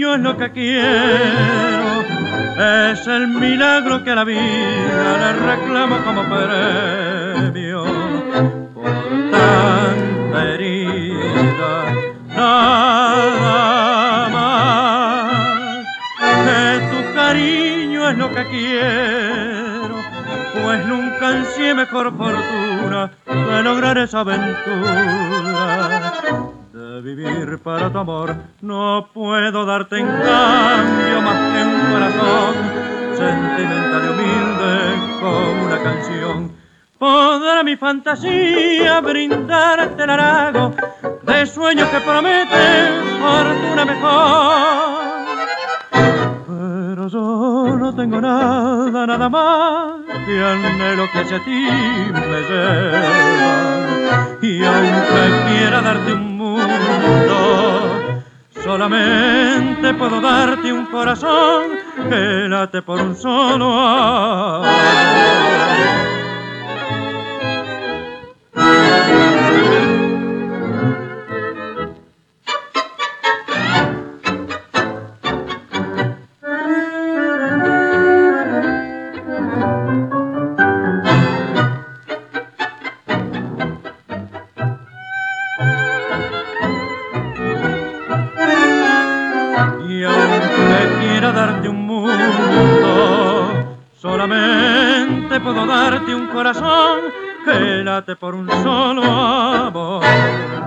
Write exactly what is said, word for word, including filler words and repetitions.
cariño es lo que quiero, es el milagro que a la vida le reclamo como premio. Por tanta herida, nada más, que tu cariño es lo que quiero, pues nunca ansié mejor fortuna de lograr esa aventura. De vivir para tu amor no puedo darte en cambio más que un corazón sentimental y humilde como una canción. Podrá mi fantasía brindarte el halago de sueños que prometen fortuna mejor, pero yo no tengo nada, nada más que anhelo que hacia ti me lleva. Y aunque quiera darte un mundo, solamente puedo darte un corazón que late por un solo amor. Y aunque quiera darte un mundo, solamente puedo darte un corazón que late por un solo amor.